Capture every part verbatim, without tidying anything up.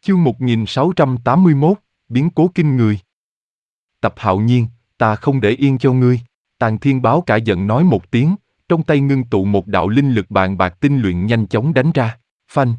Chương một nghìn sáu trăm tám mươi mốt, biến cố kinh người. Tập Hạo Nhiên, ta không để yên cho ngươi. Tàng Thiên Báo cả giận nói một tiếng, trong tay ngưng tụ một đạo linh lực bàn bạc tinh luyện nhanh chóng đánh ra. Phanh.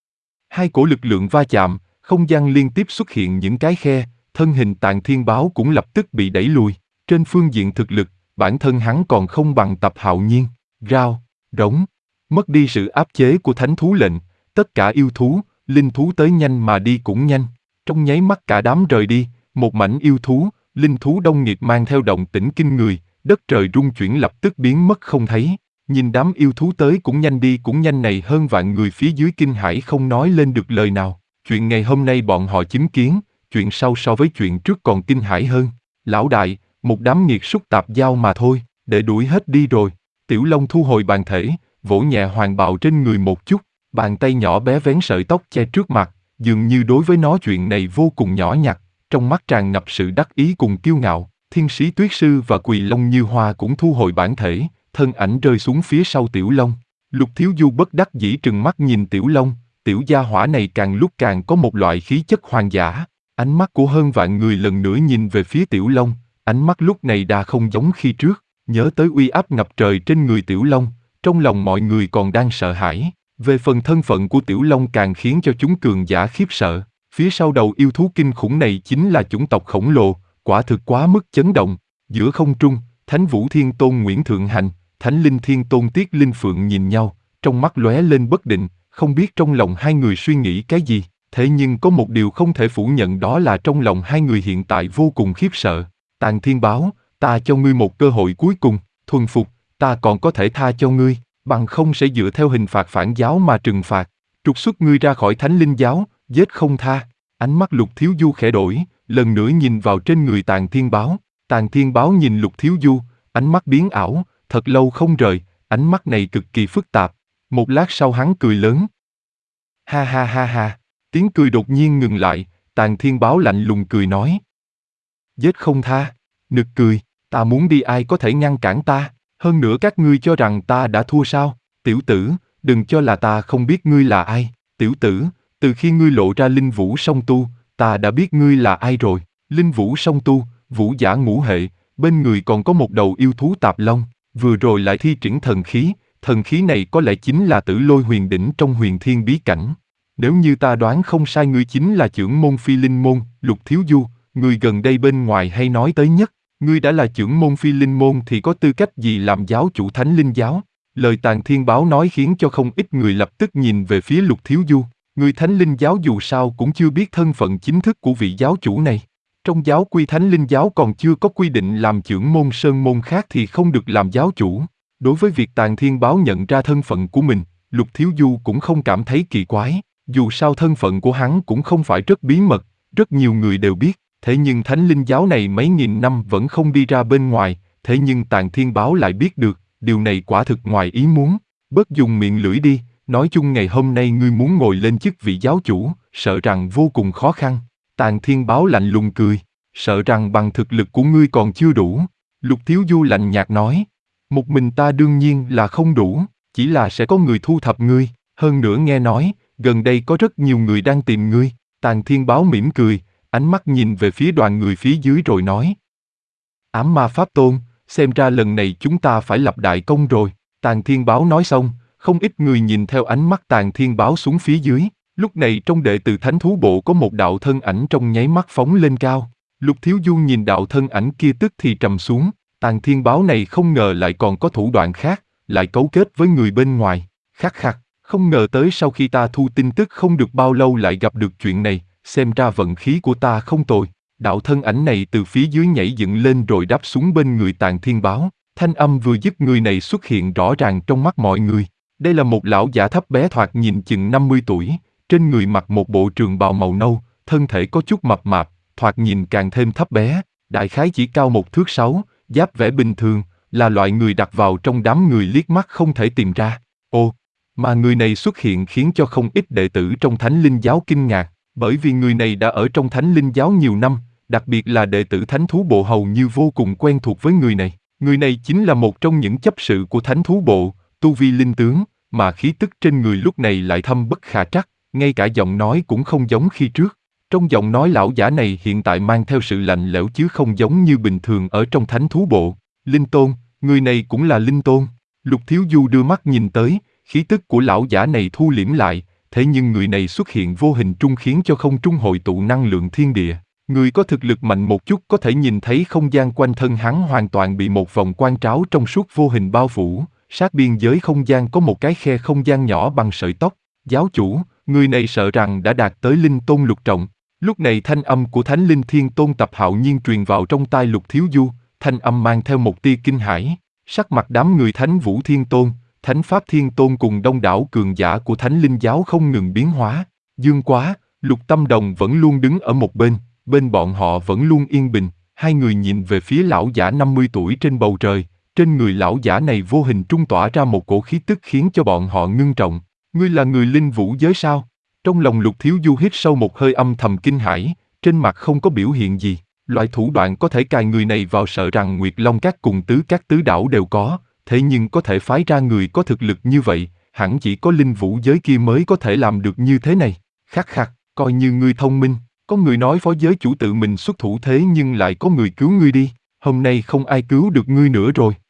Hai cổ lực lượng va chạm, không gian liên tiếp xuất hiện những cái khe, thân hình Tàng Thiên Báo cũng lập tức bị đẩy lùi. Trên phương diện thực lực, bản thân hắn còn không bằng Tập Hạo Nhiên. Rao, rống, mất đi sự áp chế của thánh thú lệnh, tất cả yêu thú, linh thú tới nhanh mà đi cũng nhanh. Trong nháy mắt cả đám rời đi, một mảnh yêu thú, linh thú đông nghịt mang theo động tĩnh kinh người, đất trời rung chuyển lập tức biến mất không thấy. Nhìn đám yêu thú tới cũng nhanh đi cũng nhanh này hơn vạn người phía dưới kinh hãi không nói lên được lời nào. Chuyện ngày hôm nay bọn họ chứng kiến, chuyện sau so với chuyện trước còn kinh hãi hơn. Lão đại, một đám nghiệt súc tạp giao mà thôi, để đuổi hết đi rồi. Tiểu Long thu hồi bàn thể, vỗ nhẹ Hoàng Bào trên người một chút, bàn tay nhỏ bé vén sợi tóc che trước mặt, dường như đối với nó chuyện này vô cùng nhỏ nhặt, trong mắt tràn ngập sự đắc ý cùng kiêu ngạo. Thiên Sĩ Tuyết Sư và Quỳ Long Như Hoa cũng thu hồi bản thể, thân ảnh rơi xuống phía sau Tiểu Long. Lục Thiếu Du bất đắc dĩ trừng mắt nhìn Tiểu Long, tiểu gia hỏa này càng lúc càng có một loại khí chất hoang dã. Ánh mắt của hơn vạn người lần nữa nhìn về phía Tiểu Long, ánh mắt lúc này đã không giống khi trước, nhớ tới uy áp ngập trời trên người Tiểu Long, trong lòng mọi người còn đang sợ hãi. Về phần thân phận của Tiểu Long càng khiến cho chúng cường giả khiếp sợ. Phía sau đầu yêu thú kinh khủng này chính là chủng tộc khổng lồ, quả thực quá mức chấn động. Giữa không trung, Thánh Vũ Thiên Tôn Nguyễn Thượng Hành, Thánh Linh Thiên Tôn Tiết Linh Phượng nhìn nhau, trong mắt lóe lên bất định, không biết trong lòng hai người suy nghĩ cái gì. Thế nhưng có một điều không thể phủ nhận, đó là trong lòng hai người hiện tại vô cùng khiếp sợ. Tàng Thiên Báo, ta cho ngươi một cơ hội cuối cùng, thuần phục, ta còn có thể tha cho ngươi, bằng không sẽ dựa theo hình phạt phản giáo mà trừng phạt, trục xuất ngươi ra khỏi Thánh Linh Giáo, giết không tha. Ánh mắt Lục Thiếu Du khẽ đổi, lần nữa nhìn vào trên người Tàng Thiên Báo. Tàng Thiên Báo nhìn Lục Thiếu Du, ánh mắt biến ảo, thật lâu không rời, ánh mắt này cực kỳ phức tạp. Một lát sau hắn cười lớn. Ha ha ha ha, tiếng cười đột nhiên ngừng lại, Tàng Thiên Báo lạnh lùng cười nói. Giết không tha, nực cười, ta muốn đi ai có thể ngăn cản ta, hơn nữa các ngươi cho rằng ta đã thua sao? Tiểu tử, đừng cho là ta không biết ngươi là ai, tiểu tử, từ khi ngươi lộ ra Linh Vũ Song Tu, ta đã biết ngươi là ai rồi. Linh Vũ Song Tu, vũ giả ngũ hệ, bên người còn có một đầu yêu thú tạp long, vừa rồi lại thi triển thần khí, thần khí này có lẽ chính là Tử Lôi Huyền Đỉnh trong Huyền Thiên Bí Cảnh. Nếu như ta đoán không sai, ngươi chính là trưởng môn Phi Linh Môn, Lục Thiếu Du, người gần đây bên ngoài hay nói tới nhất. Ngươi đã là trưởng môn Phi Linh Môn thì có tư cách gì làm giáo chủ Thánh Linh Giáo? Lời Tàng Thiên Báo nói khiến cho không ít người lập tức nhìn về phía Lục Thiếu Du. Người Thánh Linh Giáo dù sao cũng chưa biết thân phận chính thức của vị giáo chủ này. Trong giáo quy Thánh Linh Giáo còn chưa có quy định làm trưởng môn sơn môn khác thì không được làm giáo chủ. Đối với việc Tàng Thiên Báo nhận ra thân phận của mình, Lục Thiếu Du cũng không cảm thấy kỳ quái. Dù sao thân phận của hắn cũng không phải rất bí mật, rất nhiều người đều biết. Thế nhưng Thánh Linh Giáo này mấy nghìn năm vẫn không đi ra bên ngoài, thế nhưng Tàng Thiên Báo lại biết được, điều này quả thực ngoài ý muốn. Bớt dùng miệng lưỡi đi, nói chung ngày hôm nay ngươi muốn ngồi lên chức vị giáo chủ, sợ rằng vô cùng khó khăn. Tàng Thiên Báo lạnh lùng cười, sợ rằng bằng thực lực của ngươi còn chưa đủ. Lục Thiếu Du lạnh nhạt nói, một mình ta đương nhiên là không đủ, chỉ là sẽ có người thu thập ngươi, hơn nữa nghe nói, gần đây có rất nhiều người đang tìm ngươi. Tàng Thiên Báo mỉm cười, ánh mắt nhìn về phía đoàn người phía dưới rồi nói. Ám Ma Pháp Tôn, xem ra lần này chúng ta phải lập đại công rồi. Tàng Thiên Báo nói xong, không ít người nhìn theo ánh mắt Tàng Thiên Báo xuống phía dưới. Lúc này trong đệ tử Thánh Thú Bộ có một đạo thân ảnh trong nháy mắt phóng lên cao. Lục Thiếu Du nhìn đạo thân ảnh kia tức thì trầm xuống. Tàng Thiên Báo này không ngờ lại còn có thủ đoạn khác, lại cấu kết với người bên ngoài. Khắc khắc, không ngờ tới sau khi ta thu tin tức không được bao lâu lại gặp được chuyện này. Xem ra vận khí của ta không tồi. Đạo thân ảnh này từ phía dưới nhảy dựng lên rồi đáp xuống bên người Tàng Thiên Báo. Thanh âm vừa dứt, người này xuất hiện rõ ràng trong mắt mọi người. Đây là một lão giả thấp bé thoạt nhìn chừng năm mươi tuổi, trên người mặc một bộ trường bào màu nâu, thân thể có chút mập mạp, thoạt nhìn càng thêm thấp bé, đại khái chỉ cao một thước sáu, giáp vẻ bình thường, là loại người đặt vào trong đám người liếc mắt không thể tìm ra. Ồ, mà người này xuất hiện khiến cho không ít đệ tử trong Thánh Linh Giáo kinh ngạc. Bởi vì người này đã ở trong Thánh Linh Giáo nhiều năm, đặc biệt là đệ tử Thánh Thú Bộ hầu như vô cùng quen thuộc với người này. Người này chính là một trong những chấp sự của Thánh Thú Bộ, tu vi linh tướng, mà khí tức trên người lúc này lại thâm bất khả trắc, ngay cả giọng nói cũng không giống khi trước. Trong giọng nói lão giả này hiện tại mang theo sự lạnh lẽo chứ không giống như bình thường ở trong thánh thú bộ. Linh Tôn, người này cũng là Linh Tôn. Lục Thiếu Du đưa mắt nhìn tới, khí tức của lão giả này thu liễm lại, thế nhưng người này xuất hiện vô hình trung khiến cho không trung hội tụ năng lượng thiên địa. Người có thực lực mạnh một chút có thể nhìn thấy không gian quanh thân hắn hoàn toàn bị một vòng quang tráo trong suốt vô hình bao phủ, sát biên giới không gian có một cái khe không gian nhỏ bằng sợi tóc. Giáo chủ, người này sợ rằng đã đạt tới Linh Tôn lục trọng. Lúc này thanh âm của Thánh Linh Thiên Tôn Tập Hạo Nhiên truyền vào trong tai Lục Thiếu Du, thanh âm mang theo một tia kinh hãi. Sắc mặt đám người Thánh Vũ Thiên Tôn, Thánh Pháp Thiên Tôn cùng đông đảo cường giả của Thánh Linh Giáo không ngừng biến hóa. Dương Quá, Lục Tâm Đồng vẫn luôn đứng ở một bên, bên bọn họ vẫn luôn yên bình. Hai người nhìn về phía lão giả năm mươi tuổi trên bầu trời, trên người lão giả này vô hình trung tỏa ra một cổ khí tức khiến cho bọn họ ngưng trọng. Ngươi là người linh vũ giới sao? Trong lòng Lục Thiếu Du hít sâu một hơi âm thầm kinh hãi, trên mặt không có biểu hiện gì. Loại thủ đoạn có thể cài người này vào sợ rằng Nguyệt Long Các cùng tứ các tứ đảo đều có, thế nhưng có thể phái ra người có thực lực như vậy, hẳn chỉ có linh vũ giới kia mới có thể làm được như thế này. Khắc khắc, coi như ngươi thông minh, có người nói phó giới chủ tự mình xuất thủ thế nhưng lại có người cứu ngươi đi, hôm nay không ai cứu được ngươi nữa rồi.